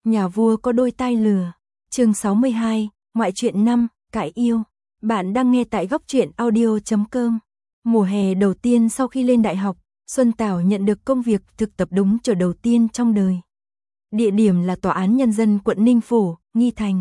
Nhà vua có đôi tai lừa. Chương 62, ngoại truyện 5, cãi yêu. Bạn đang nghe tại góc truyện audio.com. Mùa hè đầu tiên sau khi lên đại học, Xuân Tảo nhận được công việc thực tập đúng chỗ đầu tiên trong đời. Địa điểm là Tòa án Nhân dân quận Ninh Phủ, Nghi Thành.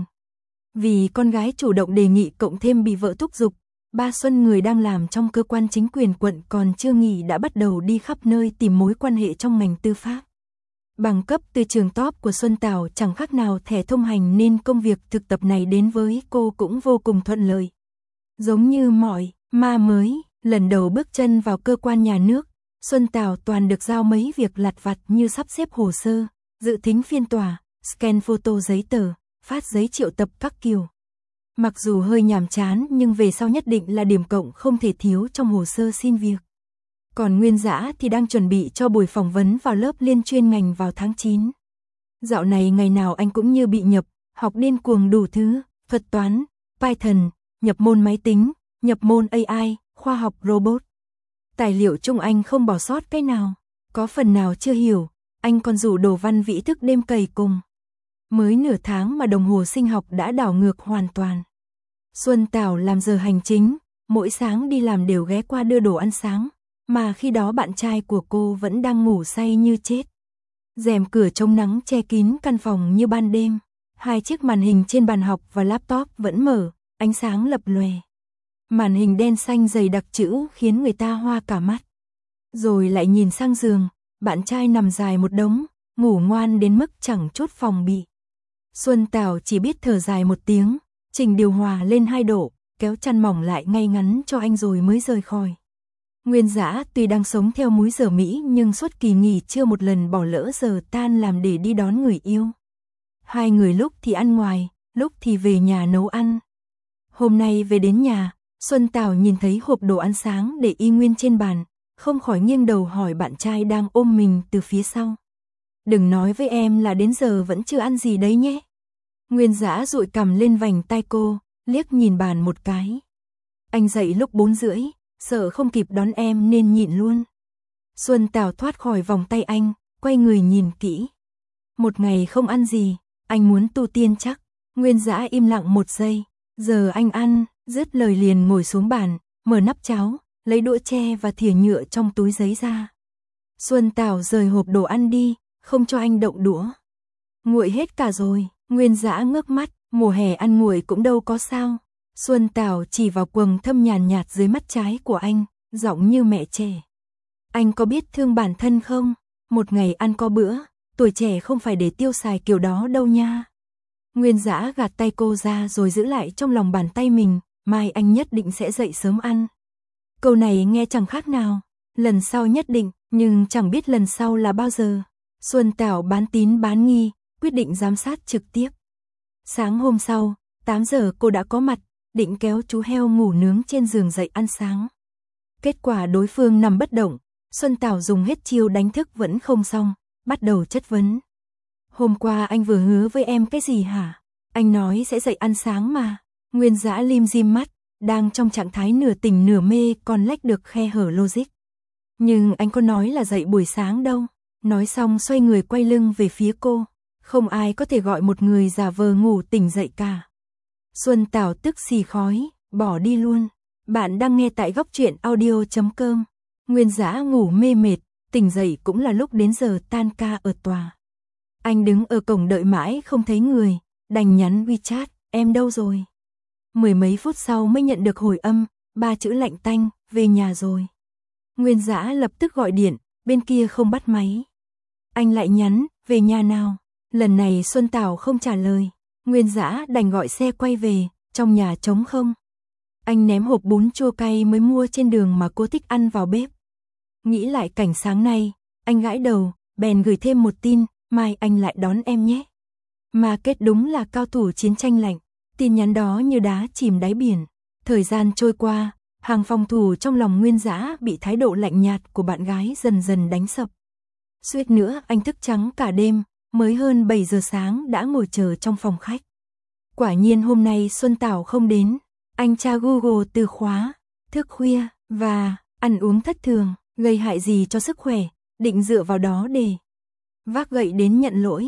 Vì con gái chủ động đề nghị cộng thêm bị vợ thúc giục, ba Xuân người đang làm trong cơ quan chính quyền quận còn chưa nghỉ đã bắt đầu đi khắp nơi tìm mối quan hệ trong ngành tư pháp. Bằng cấp từ trường top của Xuân Tảo chẳng khác nào thẻ thông hành nên công việc thực tập này đến với cô cũng vô cùng thuận lợi. Giống như mọi ma mới, lần đầu bước chân vào cơ quan nhà nước, Xuân Tảo toàn được giao mấy việc lặt vặt như sắp xếp hồ sơ, dự thính phiên tòa, scan photo giấy tờ, phát giấy triệu tập các kiểu. Mặc dù hơi nhàm chán nhưng về sau nhất định là điểm cộng không thể thiếu trong hồ sơ xin việc. Còn Nguyên Dã thì đang chuẩn bị cho buổi phỏng vấn vào lớp liên chuyên ngành vào tháng 9. Dạo này ngày nào anh cũng như bị nhập, học điên cuồng đủ thứ, thuật toán, Python, nhập môn máy tính, nhập môn AI, khoa học robot. Tài liệu chung anh không bỏ sót cái nào, có phần nào chưa hiểu, anh còn rủ Đồ Văn Vĩ thức đêm cày cùng. Mới nửa tháng mà đồng hồ sinh học đã đảo ngược hoàn toàn. Xuân Tảo làm giờ hành chính, mỗi sáng đi làm đều ghé qua đưa đồ ăn sáng, mà khi đó bạn trai của cô vẫn đang ngủ say như chết. Rèm cửa chống nắng che kín căn phòng như ban đêm, hai chiếc màn hình trên bàn học và laptop vẫn mở, ánh sáng lập lòe. Màn hình đen xanh dày đặc chữ khiến người ta hoa cả mắt. Rồi lại nhìn sang giường, bạn trai nằm dài một đống, ngủ ngoan đến mức chẳng chút phòng bị. Xuân Tảo chỉ biết thở dài một tiếng, chỉnh điều hòa lên 2 độ, kéo chăn mỏng lại ngay ngắn cho anh rồi mới rời khỏi. Nguyên Dã tuy đang sống theo múi giờ Mỹ nhưng suốt kỳ nghỉ chưa một lần bỏ lỡ giờ tan làm để đi đón người yêu. Hai người lúc thì ăn ngoài, lúc thì về nhà nấu ăn. Hôm nay về đến nhà, Xuân Tảo nhìn thấy hộp đồ ăn sáng để y nguyên trên bàn, không khỏi nghiêng đầu hỏi bạn trai đang ôm mình từ phía sau. Đừng nói với em là đến giờ vẫn chưa ăn gì đấy nhé. Nguyên Dã dụi cằm lên vành tai cô, liếc nhìn bàn một cái. Anh dậy lúc 4:30, sợ không kịp đón em nên nhịn luôn. Xuân Tảo thoát khỏi vòng tay anh, quay người nhìn kỹ. Một ngày không ăn gì, anh muốn tu tiên chắc. Nguyên Dã im lặng một giây, giờ anh ăn, dứt lời liền ngồi xuống bàn, mở nắp cháo, lấy đũa tre và thìa nhựa trong túi giấy ra. Xuân Tảo rời hộp đồ ăn đi, không cho anh động đũa. Nguội hết cả rồi. Nguyên Dã ngước mắt, mùa hè ăn nguội cũng đâu có sao. Xuân Tảo chỉ vào quầng thâm nhàn nhạt dưới mắt trái của anh, giọng như mẹ trẻ. Anh có biết thương bản thân không? Một ngày ăn có bữa, tuổi trẻ không phải để tiêu xài kiểu đó đâu nha. Nguyên Dã gạt tay cô ra rồi giữ lại trong lòng bàn tay mình, mai anh nhất định sẽ dậy sớm ăn. Câu này nghe chẳng khác nào, lần sau nhất định, nhưng chẳng biết lần sau là bao giờ. Xuân Tảo bán tín bán nghi, quyết định giám sát trực tiếp. Sáng hôm sau, 8 giờ cô đã có mặt, định kéo chú heo ngủ nướng trên giường dậy ăn sáng. Kết quả đối phương nằm bất động, Xuân Tảo dùng hết chiêu đánh thức vẫn không xong, bắt đầu chất vấn. Hôm qua anh vừa hứa với em cái gì hả? Anh nói sẽ dậy ăn sáng mà. Nguyên Dã lim dim mắt, đang trong trạng thái nửa tỉnh nửa mê còn lách được khe hở logic. Nhưng anh có nói là dậy buổi sáng đâu. Nói xong xoay người quay lưng về phía cô. Không ai có thể gọi một người giả vờ ngủ tỉnh dậy cả. Xuân Tảo tức xì khói, bỏ đi luôn. Bạn đang nghe tại góc truyện audio.com. Nguyên Dã ngủ mê mệt, tỉnh dậy cũng là lúc đến giờ tan ca ở tòa. Anh đứng ở cổng đợi mãi không thấy người, đành nhắn WeChat, em đâu rồi? Mười mấy phút sau mới nhận được hồi âm, 3 chữ lạnh tanh, về nhà rồi. Nguyên Dã lập tức gọi điện, bên kia không bắt máy. Anh lại nhắn, về nhà nào? Lần này Xuân Tảo không trả lời, Nguyên Dã đành gọi xe quay về, trong nhà trống không. Anh ném hộp bún chua cay mới mua trên đường mà cô thích ăn vào bếp. Nghĩ lại cảnh sáng nay, anh gãi đầu, bèn gửi thêm một tin, mai anh lại đón em nhé. Mà kết đúng là cao thủ chiến tranh lạnh, tin nhắn đó như đá chìm đáy biển. Thời gian trôi qua, hàng phòng thủ trong lòng Nguyên Dã bị thái độ lạnh nhạt của bạn gái dần dần đánh sập. Suýt nữa anh thức trắng cả đêm, mới hơn 7 giờ sáng đã ngồi chờ trong phòng khách. Quả nhiên hôm nay Xuân Tảo không đến, anh tra Google từ khóa, thức khuya và ăn uống thất thường, gây hại gì cho sức khỏe, định dựa vào đó để vác gậy đến nhận lỗi.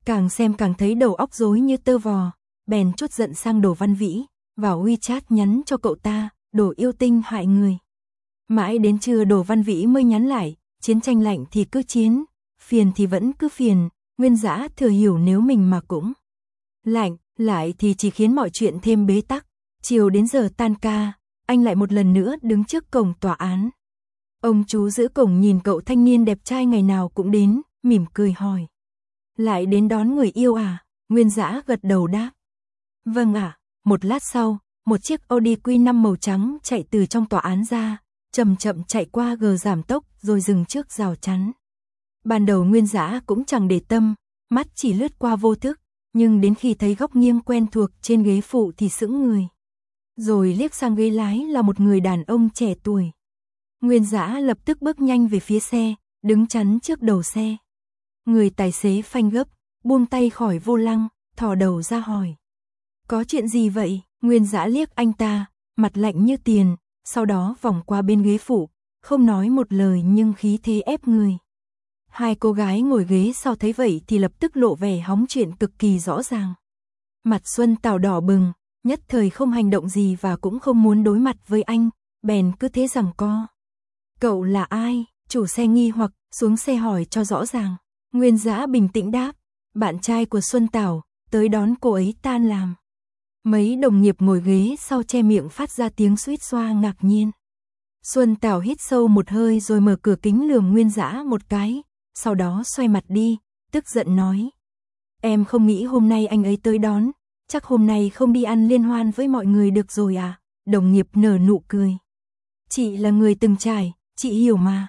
càng xem càng thấy đầu óc rối như tơ vò, bèn chốt giận sang Đồ Văn Vĩ, vào WeChat nhắn cho cậu ta, đồ yêu tinh hại người. Mãi đến trưa Đồ Văn Vĩ mới nhắn lại, chiến tranh lạnh thì cứ chiến, phiền thì vẫn cứ phiền, Nguyên Dã thừa hiểu nếu mình mà cũng lạnh lại thì chỉ khiến mọi chuyện thêm bế tắc. Chiều đến giờ tan ca, anh lại một lần nữa đứng trước cổng tòa án. Ông chú giữ cổng nhìn cậu thanh niên đẹp trai ngày nào cũng đến, mỉm cười hỏi. Lại đến đón người yêu à? Nguyên Dã gật đầu đáp. Vâng ạ. Một lát sau, một chiếc Audi Q5 màu trắng chạy từ trong tòa án ra, chậm chậm chạy qua gờ giảm tốc rồi dừng trước rào chắn. Ban đầu Nguyên Dã cũng chẳng để tâm, mắt chỉ lướt qua vô thức, nhưng đến khi thấy góc nghiêng quen thuộc trên ghế phụ thì sững người. Rồi liếc sang ghế lái là một người đàn ông trẻ tuổi. Nguyên Dã lập tức bước nhanh về phía xe, đứng chắn trước đầu xe. Người tài xế phanh gấp, buông tay khỏi vô lăng, thò đầu ra hỏi. Có chuyện gì vậy? Nguyên Dã liếc anh ta, mặt lạnh như tiền, sau đó vòng qua bên ghế phụ, không nói một lời nhưng khí thế ép người. Hai cô gái ngồi ghế sau thấy vậy thì lập tức lộ vẻ hóng chuyện cực kỳ rõ ràng. Mặt Xuân Tảo đỏ bừng, nhất thời không hành động gì và cũng không muốn đối mặt với anh, bèn cứ thế giằng co. Cậu là ai? Chủ xe nghi hoặc, xuống xe hỏi cho rõ ràng. Nguyên Dã bình tĩnh đáp, bạn trai của Xuân Tảo, tới đón cô ấy tan làm. Mấy đồng nghiệp ngồi ghế sau che miệng phát ra tiếng suýt xoa ngạc nhiên. Xuân Tảo hít sâu một hơi rồi mở cửa kính lườm Nguyên Dã một cái, sau đó xoay mặt đi, tức giận nói. Em không nghĩ hôm nay anh ấy tới đón, chắc hôm nay không đi ăn liên hoan với mọi người được rồi à? Đồng nghiệp nở nụ cười. Chị là người từng trải, chị hiểu mà.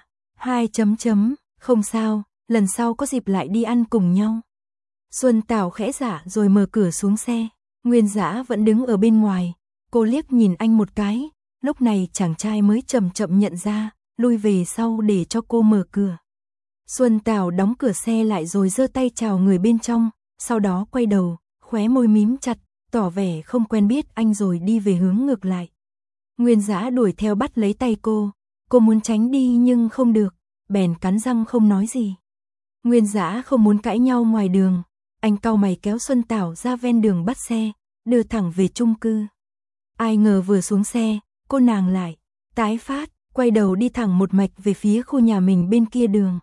Không sao, lần sau có dịp lại đi ăn cùng nhau. Xuân Tảo khẽ dạ rồi mở cửa xuống xe. Nguyên Dã vẫn đứng ở bên ngoài, cô liếc nhìn anh một cái, lúc này chàng trai mới chậm chậm nhận ra, lui về sau để cho cô mở cửa. Xuân Tảo đóng cửa xe lại rồi giơ tay chào người bên trong, sau đó quay đầu, khóe môi mím chặt, tỏ vẻ không quen biết anh rồi đi về hướng ngược lại. Nguyên Dã đuổi theo bắt lấy tay cô muốn tránh đi nhưng không được, bèn cắn răng không nói gì. Nguyên Dã không muốn cãi nhau ngoài đường, anh cau mày kéo Xuân Tảo ra ven đường bắt xe, đưa thẳng về chung cư. Ai ngờ vừa xuống xe, cô nàng lại tái phát, quay đầu đi thẳng một mạch về phía khu nhà mình bên kia đường.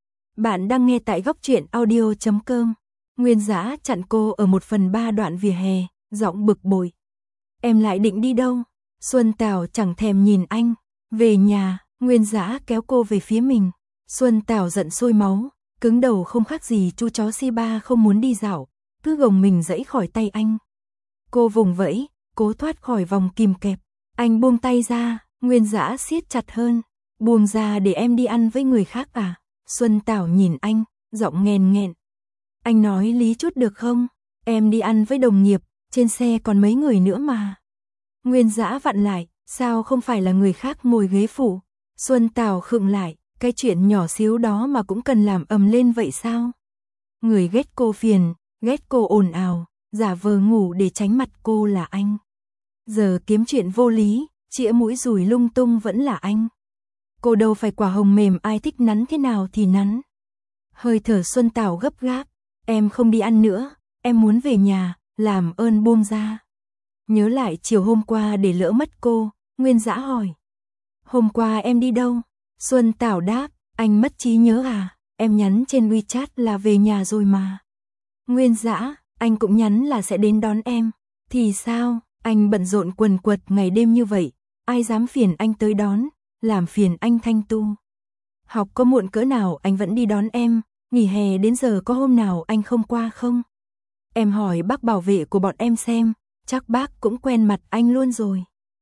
Bạn đang nghe tại góc truyện audio.com. Nguyên Dã chặn cô ở 1/3 đoạn vỉa hè, giọng bực bội. Em lại định đi đâu? Xuân Tảo chẳng thèm nhìn anh. Về nhà. Nguyên Dã kéo cô về phía mình. Xuân Tảo giận sôi máu, cứng đầu không khác gì chú chó Shiba không muốn đi dạo, cứ gồng mình giãy khỏi tay anh. Cô vùng vẫy, cố thoát khỏi vòng kìm kẹp. Anh buông tay ra, Nguyên Dã siết chặt hơn. Buông ra để em đi ăn với người khác à? Xuân Tảo nhìn anh, giọng nghẹn nghẹn. Anh nói lý chút được không? Em đi ăn với đồng nghiệp, trên xe còn mấy người nữa mà. Nguyên Dã vặn lại, sao không phải là người khác ngồi ghế phụ? Xuân Tảo khựng lại, cái chuyện nhỏ xíu đó mà cũng cần làm ầm lên vậy sao? Người ghét cô phiền, ghét cô ồn ào, giả vờ ngủ để tránh mặt cô là anh. Giờ kiếm chuyện vô lý, chĩa mũi dùi lung tung vẫn là anh. Cô đâu phải quả hồng mềm ai thích nắn thế nào thì nắn. Hơi thở Xuân Tảo gấp gáp, em không đi ăn nữa, em muốn về nhà, làm ơn buông ra. Nhớ lại chiều hôm qua để lỡ mất cô, Nguyên Dã hỏi. Hôm qua em đi đâu? Xuân Tảo đáp, anh mất trí nhớ à, em nhắn trên WeChat là về nhà rồi mà. Nguyên Dã, anh cũng nhắn là sẽ đến đón em. Thì sao, anh bận rộn quần quật ngày đêm như vậy, ai dám phiền anh tới đón, làm phiền anh thanh tu. Học có muộn cỡ nào anh vẫn đi đón em, nghỉ hè đến giờ có hôm nào anh không qua không? Em hỏi bác bảo vệ của bọn em xem, chắc bác cũng quen mặt anh luôn rồi.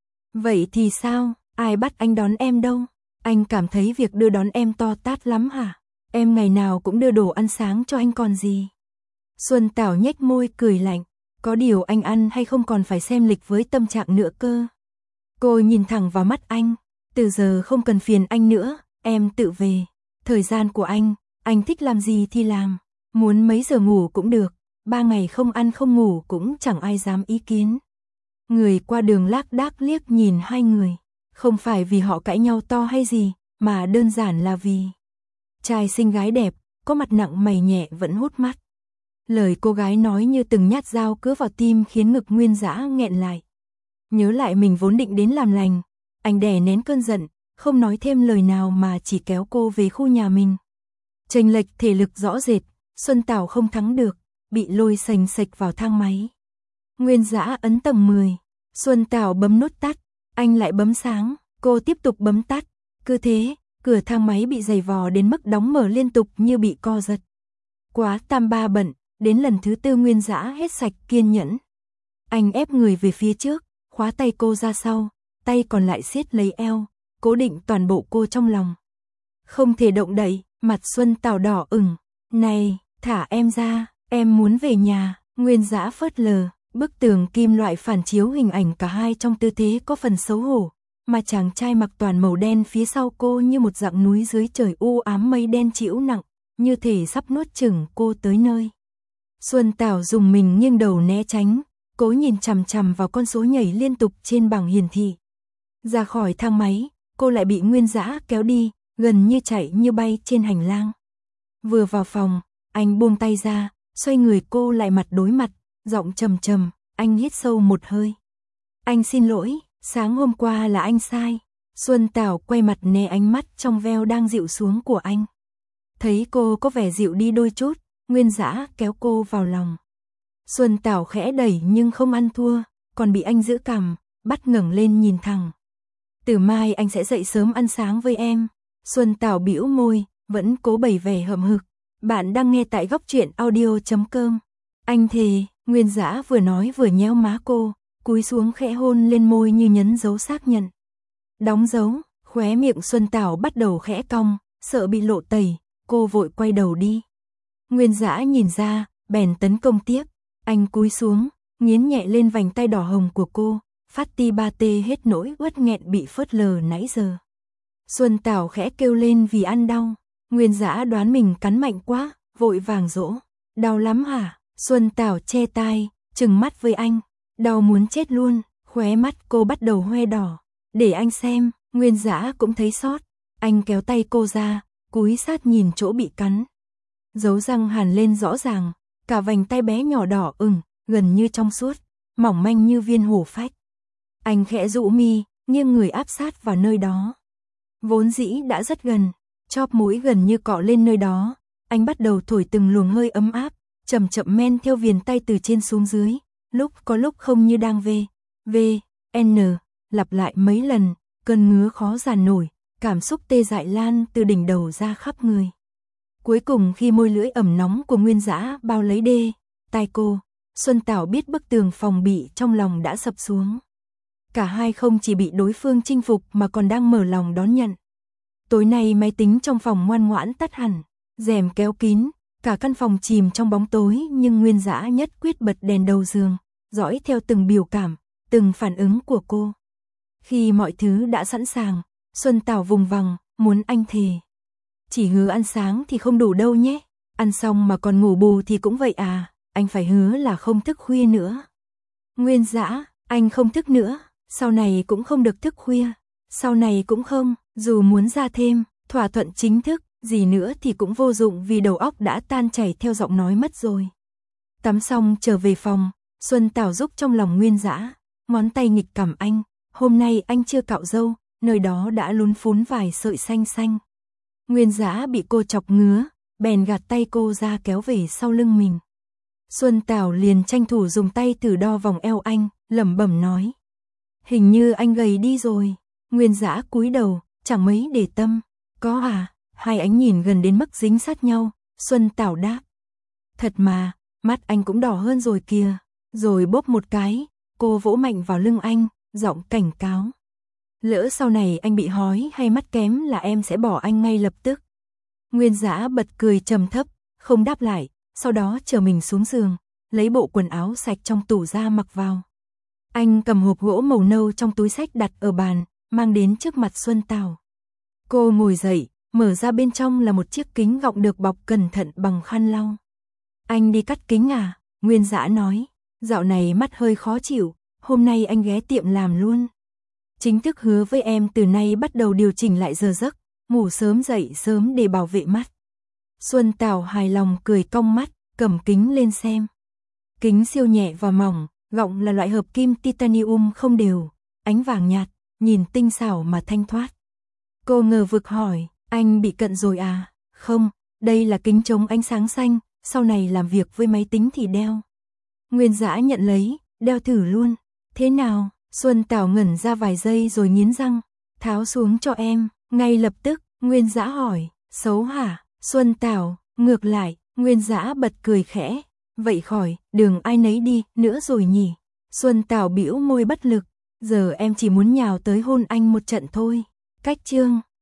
Vậy thì sao, ai bắt anh đón em đâu? Anh cảm thấy việc đưa đón em to tát lắm hả? Em ngày nào cũng đưa đồ ăn sáng cho anh còn gì. Xuân Tảo nhếch môi cười lạnh, có điều anh ăn hay không còn phải xem lịch với tâm trạng nữa cơ. Cô nhìn thẳng vào mắt anh, từ giờ không cần phiền anh nữa, em tự về. Thời gian của anh thích làm gì thì làm, muốn mấy giờ ngủ cũng được, 3 ngày không ăn không ngủ cũng chẳng ai dám ý kiến. Người qua đường lác đác liếc nhìn hai người, không phải vì họ cãi nhau to hay gì, mà đơn giản là vì trai xinh gái đẹp, có mặt nặng mày nhẹ vẫn hút mắt. Lời cô gái nói như từng nhát dao cứa vào tim khiến ngực Nguyên Dã nghẹn lại. Nhớ lại mình vốn định đến làm lành, anh đè nén cơn giận, không nói thêm lời nào mà chỉ kéo cô về khu nhà mình. Chênh lệch thể lực rõ rệt, Xuân Tảo không thắng được, bị lôi sành sạch vào thang máy. Nguyên Dã ấn tầng 10, Xuân Tảo bấm nút tắt, anh lại bấm sáng, cô tiếp tục bấm tắt. Cứ thế, cửa thang máy bị giày vò đến mức đóng mở liên tục như bị co giật. Quá tam ba bận, đến lần thứ 4 Nguyên Dã hết sạch kiên nhẫn. Anh ép người về phía trước, khóa tay cô ra sau, tay còn lại siết lấy eo, cố định toàn bộ cô trong lòng. Không thể động đậy, mặt Xuân Tảo đỏ ửng. Này, thả em ra, em muốn về nhà. Nguyên Dã phớt lờ, bức tường kim loại phản chiếu hình ảnh cả hai trong tư thế có phần xấu hổ, mà chàng trai mặc toàn màu đen phía sau cô như một dặng núi dưới trời u ám, mây đen trĩu nặng, như thể sắp nuốt chửng cô tới nơi. Xuân Tảo dùng mình nghiêng đầu né tránh, cố nhìn chằm chằm vào con số nhảy liên tục trên bảng hiển thị. Ra khỏi thang máy, cô lại bị Nguyên Dã kéo đi, gần như chạy như bay trên hành lang. Vừa vào phòng, anh buông tay ra, xoay người cô lại mặt đối mặt, giọng trầm trầm, anh hít sâu một hơi. Anh xin lỗi, sáng hôm qua là anh sai. Xuân Tảo quay mặt né ánh mắt trong veo đang dịu xuống của anh. Thấy cô có vẻ dịu đi đôi chút, Nguyên Dã kéo cô vào lòng. Xuân Tảo khẽ đẩy nhưng không ăn thua, còn bị anh giữ cằm, bắt ngẩng lên nhìn thẳng. Từ mai anh sẽ dậy sớm ăn sáng với em. Xuân Tảo bĩu môi, vẫn cố bày vẻ hậm hực. Bạn đang nghe tại Góc Truyện Audio.com. Anh thề. Nguyên Dã vừa nói vừa nhéo má cô, cúi xuống khẽ hôn lên môi như nhấn dấu xác nhận. Đóng dấu, khóe miệng Xuân Tảo bắt đầu khẽ cong, sợ bị lộ tẩy, cô vội quay đầu đi. Nguyên Dã nhìn ra, bèn tấn công tiếp. Anh cúi xuống, nghiến nhẹ lên vành tay đỏ hồng của cô, phát ti ba tê hết nỗi uất nghẹn bị phớt lờ nãy giờ. Xuân Tảo khẽ kêu lên vì ăn đau. Nguyên Dã đoán mình cắn mạnh quá, vội vàng dỗ. Đau lắm hả? Xuân Tảo che tai, trừng mắt với anh. Đau muốn chết luôn, khóe mắt cô bắt đầu hoe đỏ. Để anh xem. Nguyên Dã cũng thấy xót. Anh kéo tay cô ra, cúi sát nhìn chỗ bị cắn. Dấu răng hằn lên rõ ràng, cả vành tay bé nhỏ đỏ ửng, gần như trong suốt, mỏng manh như viên hổ phách. Anh khẽ rũ mi, nghiêng người áp sát vào nơi đó. Vốn dĩ đã rất gần, chóp mũi gần như cọ lên nơi đó, anh bắt đầu thổi từng luồng hơi ấm áp, chậm chậm men theo viền tay từ trên xuống dưới, lúc có lúc không như đang lặp lại mấy lần, cơn ngứa khó giàn nổi, cảm xúc tê dại lan từ đỉnh đầu ra khắp người. Cuối cùng khi môi lưỡi ẩm nóng của Nguyên Dã bao lấy tai cô, Xuân Tảo biết bức tường phòng bị trong lòng đã sập xuống. Cả hai không chỉ bị đối phương chinh phục mà còn đang mở lòng đón nhận. Tối nay máy tính trong phòng ngoan ngoãn tắt hẳn, rèm kéo kín, cả căn phòng chìm trong bóng tối, nhưng Nguyên Dã nhất quyết bật đèn đầu giường, dõi theo từng biểu cảm, từng phản ứng của cô. Khi mọi thứ đã sẵn sàng, Xuân Tảo vùng vằng, muốn anh thề. Chỉ hứa ăn sáng thì không đủ đâu nhé, ăn xong mà còn ngủ bù thì cũng vậy à, anh phải hứa là không thức khuya nữa. Nguyên Dã, anh không thức nữa, sau này cũng không được thức khuya, sau này cũng không, dù muốn ra thêm, thỏa thuận chính thức, gì nữa thì cũng vô dụng vì đầu óc đã tan chảy theo giọng nói mất rồi. Tắm xong trở về phòng, Xuân Tảo giúp trong lòng Nguyên Dã, ngón tay nghịch cằm anh, hôm nay anh chưa cạo râu, nơi đó đã lún phún vài sợi xanh xanh. Nguyên Dã bị cô chọc ngứa, bèn gạt tay cô ra kéo về sau lưng mình. Xuân Tảo liền tranh thủ dùng tay thử đo vòng eo anh, lẩm bẩm nói. Hình như anh gầy đi rồi. Nguyên Dã cúi đầu, chẳng mấy để tâm. Có à? Hai ánh nhìn gần đến mức dính sát nhau, Xuân Tảo đáp. Thật mà, mắt anh cũng đỏ hơn rồi kìa. Rồi bóp một cái, cô vỗ mạnh vào lưng anh, giọng cảnh cáo. Lỡ sau này anh bị hói hay mắt kém là em sẽ bỏ anh ngay lập tức. Nguyên Dã bật cười trầm thấp, không đáp lại, sau đó chờ mình xuống giường, lấy bộ quần áo sạch trong tủ ra mặc vào. Anh cầm hộp gỗ màu nâu trong túi xách đặt ở bàn, mang đến trước mặt Xuân Tảo. Cô ngồi dậy, mở ra bên trong là một chiếc kính gọng được bọc cẩn thận bằng khăn lau. Anh đi cắt kính à? Nguyên Dã nói, dạo này mắt hơi khó chịu, hôm nay anh ghé tiệm làm luôn. Chính thức hứa với em từ nay bắt đầu điều chỉnh lại giờ giấc, ngủ sớm dậy sớm để bảo vệ mắt. Xuân Tảo hài lòng cười cong mắt, cầm kính lên xem. Kính siêu nhẹ và mỏng, gọng là loại hợp kim titanium không đều, ánh vàng nhạt, nhìn tinh xảo mà thanh thoát. Cô ngờ vực hỏi, anh bị cận rồi à? Không, đây là kính chống ánh sáng xanh, sau này làm việc với máy tính thì đeo. Nguyên Dã nhận lấy, đeo thử luôn. Thế nào? Xuân Tảo ngẩn ra vài giây rồi nghiến răng, tháo xuống cho em. Ngay lập tức, Nguyên Dã hỏi, xấu hả? Xuân Tảo, ngược lại, Nguyên Dã bật cười khẽ, vậy khỏi, đường ai nấy đi, nữa rồi nhỉ. Xuân Tảo bĩu môi bất lực, giờ em chỉ muốn nhào tới hôn anh một trận thôi. Cách chương